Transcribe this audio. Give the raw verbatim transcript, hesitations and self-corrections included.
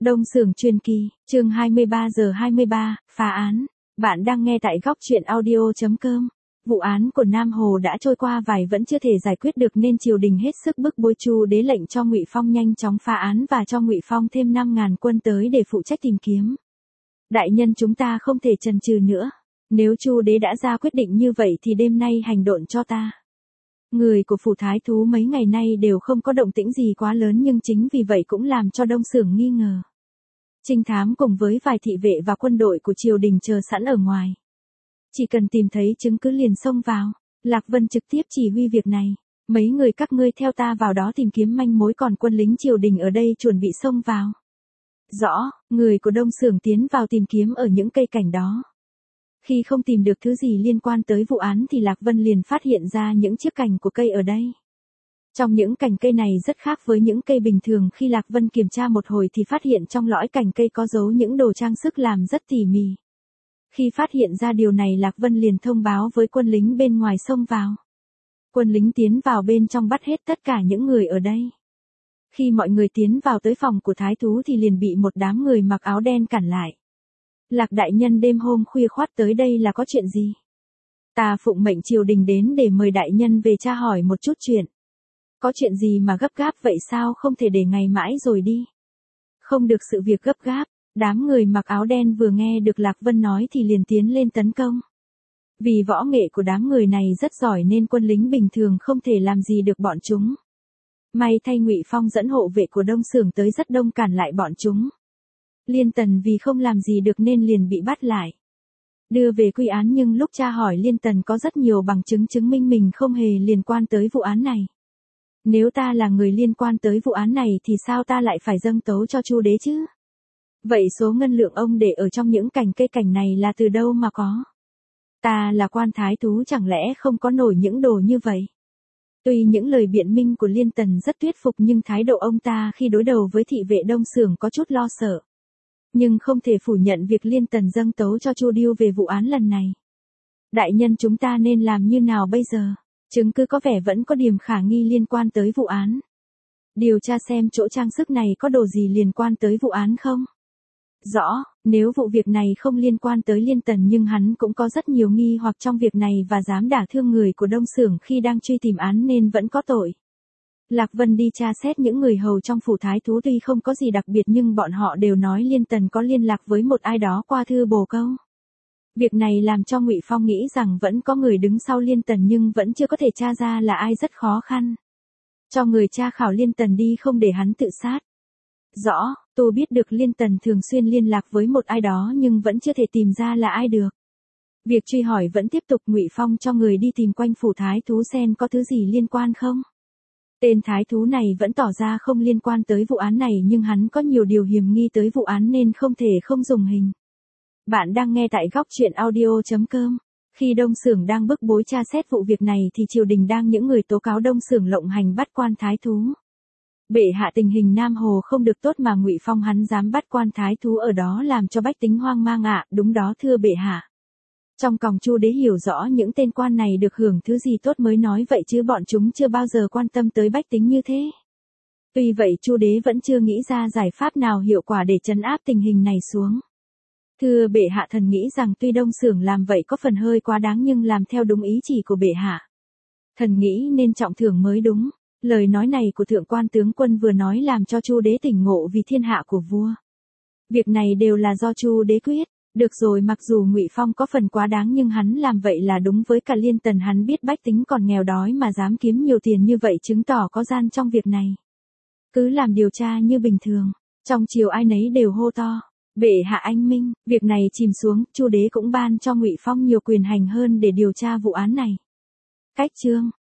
Đông Xưởng Truyền Kỳ, chương hai mươi ba giờ hai mươi ba, phá án. Bạn đang nghe tại góc truyện audio chấm com. Vụ án của Nam Hồ đã trôi qua vài vẫn chưa thể giải quyết được nên triều đình hết sức bức bối. Chu đế lệnh cho Ngụy Phong nhanh chóng phá án và cho Ngụy Phong thêm năm ngàn quân tới để phụ trách tìm kiếm. Đại nhân, chúng ta không thể chần chừ nữa. Nếu Chu đế đã ra quyết định như vậy thì đêm nay hành độn cho ta. Người của phủ thái thú mấy ngày nay đều không có động tĩnh gì quá lớn, nhưng chính vì vậy cũng làm cho Đông Xưởng nghi ngờ. Trinh thám cùng với vài thị vệ và quân đội của triều đình chờ sẵn ở ngoài. Chỉ cần tìm thấy chứng cứ liền xông vào. Lạc Vân trực tiếp chỉ huy việc này. Mấy người các ngươi theo ta vào đó tìm kiếm manh mối, còn quân lính triều đình ở đây chuẩn bị xông vào. Rõ, người của Đông Xưởng tiến vào tìm kiếm ở những cây cảnh đó. Khi không tìm được thứ gì liên quan tới vụ án thì Lạc Vân liền phát hiện ra những chiếc cành của cây ở đây. Trong những cành cây này rất khác với những cây bình thường, khi Lạc Vân kiểm tra một hồi thì phát hiện trong lõi cành cây có giấu những đồ trang sức làm rất tỉ mỉ. Khi phát hiện ra điều này, Lạc Vân liền thông báo với quân lính bên ngoài xông vào. Quân lính tiến vào bên trong bắt hết tất cả những người ở đây. Khi mọi người tiến vào tới phòng của thái thú thì liền bị một đám người mặc áo đen cản lại. Lạc đại nhân, đêm hôm khuya khoắt tới đây là có chuyện gì? Ta phụng mệnh triều đình đến để mời đại nhân về tra hỏi một chút chuyện. Có chuyện gì mà gấp gáp vậy sao, không thể để ngày mãi rồi đi. Không được, sự việc gấp gáp. Đám người mặc áo đen vừa nghe được Lạc Vân nói thì liền tiến lên tấn công. Vì võ nghệ của đám người này rất giỏi nên quân lính bình thường không thể làm gì được bọn chúng. May thay Ngụy Phong dẫn hộ vệ của Đông Xưởng tới rất đông cản lại bọn chúng. Liên Tần vì không làm gì được nên liền bị bắt lại. Đưa về quy án, nhưng lúc tra hỏi Liên Tần có rất nhiều bằng chứng chứng minh mình không hề liên quan tới vụ án này. Nếu ta là người liên quan tới vụ án này thì sao ta lại phải dâng tấu cho Chu đế chứ? Vậy số ngân lượng ông để ở trong những cành cây cảnh này là từ đâu mà có? Ta là quan thái thú, chẳng lẽ không có nổi những đồ như vậy? Tuy những lời biện minh của Liên Tần rất thuyết phục, nhưng thái độ ông ta khi đối đầu với thị vệ Đông Xưởng có chút lo sợ. Nhưng không thể phủ nhận việc Liên Tần dâng tấu cho Chu Điêu về vụ án lần này. Đại nhân, chúng ta nên làm như nào bây giờ? Chứng cứ có vẻ vẫn có điểm khả nghi liên quan tới vụ án. Điều tra xem chỗ trang sức này có đồ gì liên quan tới vụ án không? Rõ, nếu vụ việc này không liên quan tới Liên Tần nhưng hắn cũng có rất nhiều nghi hoặc trong việc này và dám đả thương người của Đông Xưởng khi đang truy tìm án nên vẫn có tội. Lạc Vân đi tra xét những người hầu trong phủ thái thú, tuy không có gì đặc biệt nhưng bọn họ đều nói Liên Tần có liên lạc với một ai đó qua thư bồ câu. Việc này làm cho Ngụy Phong nghĩ rằng vẫn có người đứng sau Liên Tần nhưng vẫn chưa có thể tra ra là ai, rất khó khăn. Cho người tra khảo Liên Tần đi, không để hắn tự sát. Rõ, tôi biết được Liên Tần thường xuyên liên lạc với một ai đó nhưng vẫn chưa thể tìm ra là ai được. Việc truy hỏi vẫn tiếp tục. Ngụy Phong cho người đi tìm quanh phủ thái thú xem có thứ gì liên quan không. Tên thái thú này vẫn tỏ ra không liên quan tới vụ án này, nhưng hắn có nhiều điều hiểm nghi tới vụ án nên không thể không dùng hình. Bạn đang nghe tại góc truyện audio chấm com. Khi Đông Xưởng đang bức bối tra xét vụ việc này thì triều đình đang những người tố cáo Đông Xưởng lộng hành bắt quan thái thú. Bệ hạ, tình hình Nam Hồ không được tốt mà Ngụy Phong hắn dám bắt quan thái thú ở đó làm cho bách tính hoang mang ạ. À, đúng đó thưa bệ hạ. Trong còng Chu đế hiểu rõ những tên quan này được hưởng thứ gì tốt mới nói vậy, chứ bọn chúng chưa bao giờ quan tâm tới bách tính như thế. Tuy vậy Chu đế vẫn chưa nghĩ ra giải pháp nào hiệu quả để trấn áp tình hình này xuống. Thưa bệ hạ, thần nghĩ rằng tuy Đông Xưởng làm vậy có phần hơi quá đáng nhưng làm theo đúng ý chỉ của bệ hạ. Thần nghĩ nên trọng thưởng mới đúng. Lời nói này của thượng quan tướng quân vừa nói làm cho Chu đế tỉnh ngộ vì thiên hạ của vua. Việc này đều là do Chu đế quyết. Được rồi, mặc dù Ngụy Phong có phần quá đáng nhưng hắn làm vậy là đúng với cả Liên Tần, hắn biết bách tính còn nghèo đói mà dám kiếm nhiều tiền như vậy chứng tỏ có gian trong việc này. Cứ làm điều tra như bình thường. Trong triều ai nấy đều hô to. Bệ hạ anh minh. Việc này chìm xuống, Chu đế cũng ban cho Ngụy Phong nhiều quyền hành hơn để điều tra vụ án này. Cách chương